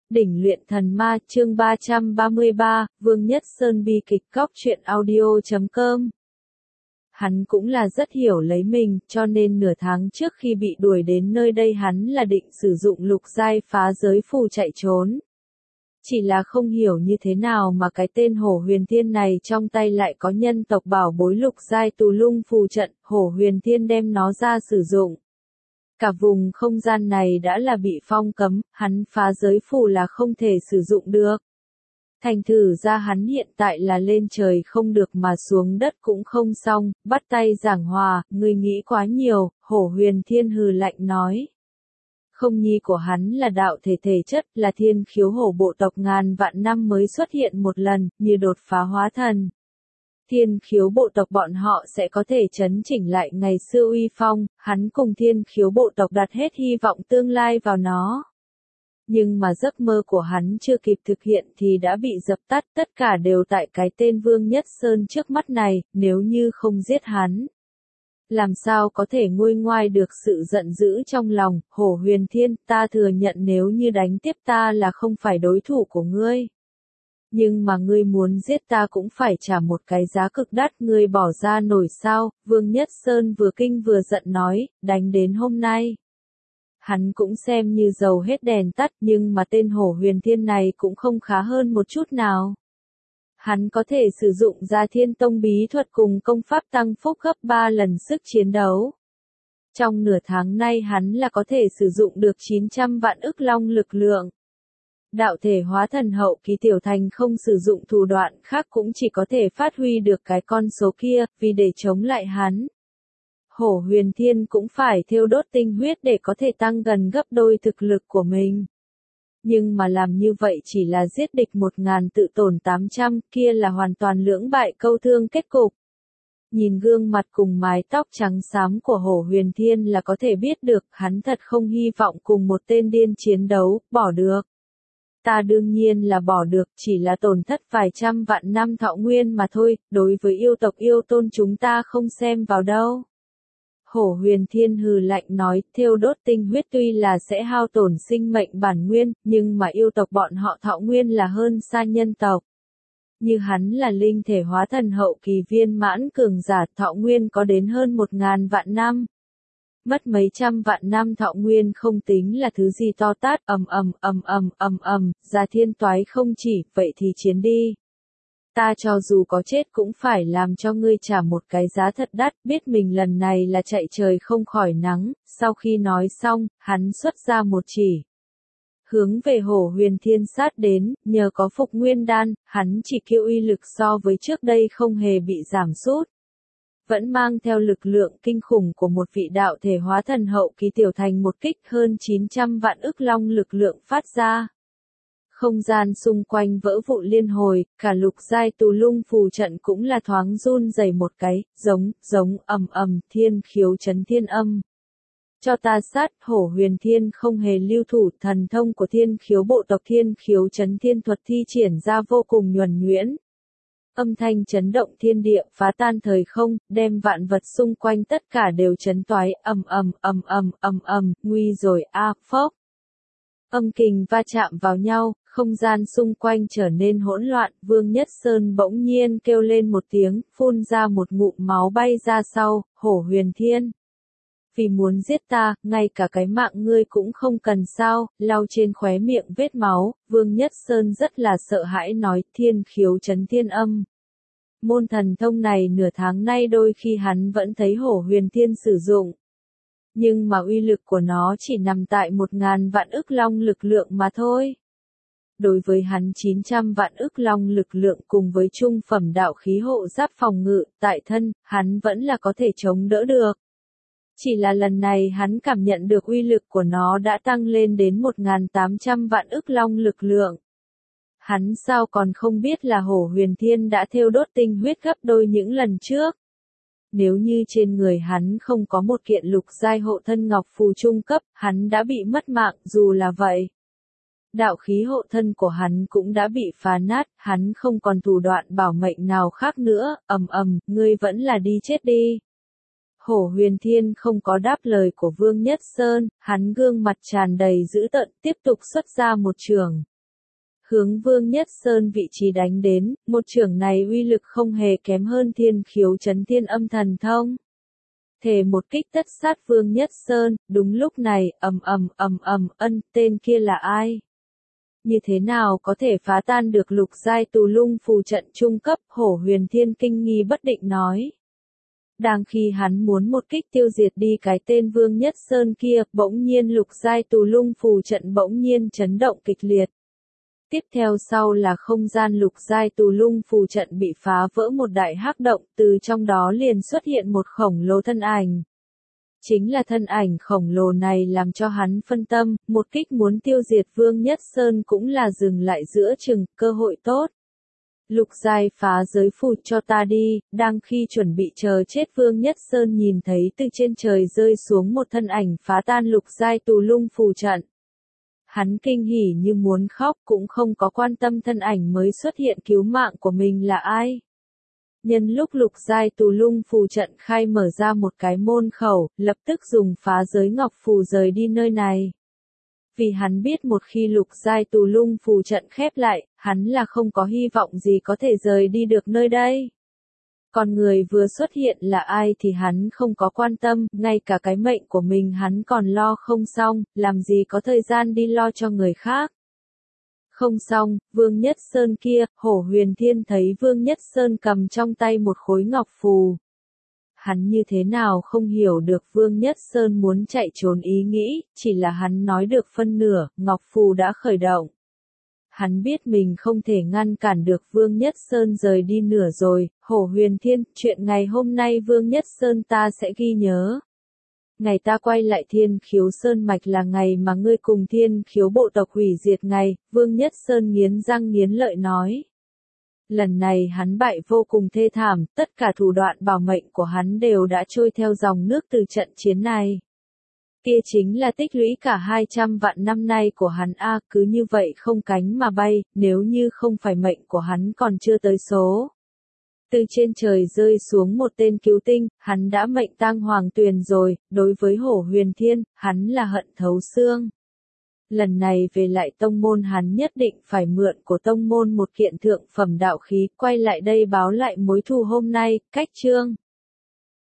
Đỉnh luyện thần ma chương 333, Vương Nhất Sơn bi kịch góc truyện audio.com. Hắn cũng là rất hiểu lấy mình, cho nên nửa tháng trước khi bị đuổi đến nơi đây hắn là định sử dụng lục giai phá giới phù chạy trốn. Chỉ là không hiểu như thế nào mà cái tên Hổ Huyền Thiên này trong tay lại có nhân tộc bảo bối lục giai tù lung phù trận, Hổ Huyền Thiên đem nó ra sử dụng. Cả vùng không gian này đã là bị phong cấm, hắn phá giới phù là không thể sử dụng được. Thành thử ra hắn hiện tại là lên trời không được mà xuống đất cũng không xong, bắt tay giảng hòa, ngươi nghĩ quá nhiều, Hổ Huyền Thiên hừ lạnh nói. Không nhi của hắn là đạo thể thể chất, là thiên khiếu hổ bộ tộc ngàn vạn năm mới xuất hiện một lần, như đột phá hóa thần. Thiên khiếu bộ tộc bọn họ sẽ có thể chấn chỉnh lại ngày xưa uy phong, hắn cùng thiên khiếu bộ tộc đặt hết hy vọng tương lai vào nó. Nhưng mà giấc mơ của hắn chưa kịp thực hiện thì đã bị dập tắt, tất cả đều tại cái tên Vương Nhất Sơn trước mắt này, nếu như không giết hắn. Làm sao có thể nguôi ngoai được sự giận dữ trong lòng, Hổ Huyền Thiên, ta thừa nhận nếu như đánh tiếp ta là không phải đối thủ của ngươi. Nhưng mà ngươi muốn giết ta cũng phải trả một cái giá cực đắt, ngươi bỏ ra nổi sao, Vương Nhất Sơn vừa kinh vừa giận nói, đánh đến hôm nay. Hắn cũng xem như dầu hết đèn tắt nhưng mà tên Hổ Huyền Thiên này cũng không khá hơn một chút nào. Hắn có thể sử dụng ra Thiên Tông bí thuật cùng công pháp tăng phúc gấp 3 lần sức chiến đấu. Trong nửa tháng nay hắn là có thể sử dụng được 900 vạn ức long lực lượng. Đạo thể hóa thần hậu kỳ tiểu thành không sử dụng thủ đoạn khác cũng chỉ có thể phát huy được cái con số kia, vì để chống lại hắn. Hổ Huyền Thiên cũng phải thiêu đốt tinh huyết để có thể tăng gần gấp đôi thực lực của mình. Nhưng mà làm như vậy chỉ là giết địch 1000 tự tổn 800, kia là hoàn toàn lưỡng bại câu thương kết cục. Nhìn gương mặt cùng mái tóc trắng xám của Hổ Huyền Thiên là có thể biết được hắn thật không hy vọng cùng một tên điên chiến đấu, bỏ được. Ta đương nhiên là bỏ được, chỉ là tổn thất vài trăm vạn năm thọ nguyên mà thôi, đối với yêu tộc yêu tôn chúng ta không xem vào đâu. Hổ Huyền Thiên hừ lạnh nói, thiêu đốt tinh huyết tuy là sẽ hao tổn sinh mệnh bản nguyên, nhưng mà yêu tộc bọn họ thọ nguyên là hơn xa nhân tộc. Như hắn là linh thể hóa thần hậu kỳ viên mãn cường giả, thọ nguyên có đến hơn 1000 vạn năm. Mất mấy trăm vạn năm thọ nguyên không tính là thứ gì to tát, ra thiên toái không chỉ, vậy thì chiến đi. Ta cho dù có chết cũng phải làm cho ngươi trả một cái giá thật đắt, biết mình lần này là chạy trời không khỏi nắng, sau khi nói xong, hắn xuất ra một chỉ. Hướng về Hổ Huyền Thiên sát đến, nhờ có phục nguyên đan, hắn chỉ kêu uy lực so với trước đây không hề bị giảm sút. Vẫn mang theo lực lượng kinh khủng của một vị đạo thể hóa thần hậu kỳ tiểu thành một kích hơn 900 vạn ức long lực lượng phát ra. Không gian xung quanh vỡ vụn liên hồi, cả lục giai tù lung phù trận cũng là thoáng run rẩy một cái, giống, thiên khiếu chấn thiên âm. Cho ta sát, Hổ Huyền Thiên không hề lưu thủ, thần thông của thiên khiếu bộ tộc thiên khiếu chấn thiên thuật thi triển ra vô cùng nhuần nhuyễn. Âm thanh chấn động thiên địa, phá tan thời không, đem vạn vật xung quanh tất cả đều chấn toái, nguy rồi phốc. Âm kình va chạm vào nhau, không gian xung quanh trở nên hỗn loạn, Vương Nhất Sơn bỗng nhiên kêu lên một tiếng, phun ra một ngụm máu bay ra sau, Hổ Huyền Thiên. Vì muốn giết ta, ngay cả cái mạng ngươi cũng không cần sao, lau trên khóe miệng vết máu, Vương Nhất Sơn rất là sợ hãi nói, thiên khiếu chấn thiên âm. Môn thần thông này nửa tháng nay đôi khi hắn vẫn thấy Hổ Huyền Thiên sử dụng. Nhưng mà uy lực của nó chỉ nằm tại 1000 vạn ức long lực lượng mà thôi. Đối với hắn 900 vạn ức long lực lượng cùng với trung phẩm đạo khí hộ giáp phòng ngự, tại thân, hắn vẫn là có thể chống đỡ được. Chỉ là lần này hắn cảm nhận được uy lực của nó đã tăng lên đến 1800 vạn ức long lực lượng. Hắn sao còn không biết là Hổ Huyền Thiên đã thiêu đốt tinh huyết gấp đôi những lần trước. Nếu như trên người hắn không có một kiện lục giai hộ thân ngọc phù trung cấp, hắn đã bị mất mạng, dù là vậy. Đạo khí hộ thân của hắn cũng đã bị phá nát, hắn không còn thủ đoạn bảo mệnh nào khác nữa, ngươi vẫn là đi chết đi. Hổ Huyền Thiên không có đáp lời của Vương Nhất Sơn, hắn gương mặt tràn đầy dữ tợn, tiếp tục xuất ra một chưởng. hướng Vương Nhất Sơn vị trí đánh đến, một chưởng này uy lực không hề kém hơn thiên khiếu chấn thiên âm thần thông. Thể một kích tất sát Vương Nhất Sơn, đúng lúc này, tên kia là ai? Như thế nào có thể phá tan được lục giai tù lung phù trận trung cấp, Hổ Huyền Thiên kinh nghi bất định nói. Đang khi hắn muốn một kích tiêu diệt đi cái tên Vương Nhất Sơn kia, bỗng nhiên lục giai tù lung phù trận bỗng nhiên chấn động kịch liệt. Tiếp theo sau là không gian lục giai tù lung phù trận bị phá vỡ một đại hắc động, từ trong đó liền xuất hiện một khổng lồ thân ảnh. Chính là thân ảnh khổng lồ này làm cho hắn phân tâm, một kích muốn tiêu diệt Vương Nhất Sơn cũng là dừng lại giữa chừng, cơ hội tốt. Lục giai phá giới phù cho ta đi, đang khi chuẩn bị chờ chết Vương Nhất Sơn nhìn thấy từ trên trời rơi xuống một thân ảnh phá tan lục giai tù lung phù trận. Hắn kinh hỉ như muốn khóc cũng không có quan tâm thân ảnh mới xuất hiện cứu mạng của mình là ai. Nhân lúc lục giai tù lung phù trận khai mở ra một cái môn khẩu, lập tức dùng phá giới ngọc phù rời đi nơi này. Vì hắn biết một khi lục giai tù lung phù trận khép lại, hắn là không có hy vọng gì có thể rời đi được nơi đây. Còn người vừa xuất hiện là ai thì hắn không có quan tâm, ngay cả cái mệnh của mình hắn còn lo không xong, làm gì có thời gian đi lo cho người khác. Không xong, Vương Nhất Sơn kia, Hổ Huyền Thiên thấy Vương Nhất Sơn cầm trong tay một khối ngọc phù. Hắn như thế nào không hiểu được Vương Nhất Sơn muốn chạy trốn ý nghĩ, chỉ là hắn nói được phân nửa, ngọc phù đã khởi động. Hắn biết mình không thể ngăn cản được Vương Nhất Sơn rời đi nửa rồi, Hổ Huyền Thiên, chuyện ngày hôm nay Vương Nhất Sơn ta sẽ ghi nhớ. Ngày ta quay lại Thiên Khiếu Sơn Mạch là ngày mà ngươi cùng Thiên Khiếu bộ tộc hủy diệt ngày, Vương Nhất Sơn nghiến răng nghiến lợi nói. Lần này hắn bại vô cùng thê thảm, tất cả thủ đoạn bảo mệnh của hắn đều đã trôi theo dòng nước từ trận chiến này. Kia chính là tích lũy cả 200 vạn năm nay của hắn cứ như vậy không cánh mà bay, nếu như không phải mệnh của hắn còn chưa tới số. Từ trên trời rơi xuống một tên cứu tinh, hắn đã mệnh tang hoàng tuyền rồi, đối với Hổ Huyền Thiên, hắn là hận thấu xương. Lần này về lại tông môn hắn nhất định phải mượn của tông môn một kiện thượng phẩm đạo khí, quay lại đây báo lại mối thù hôm nay, cách chương.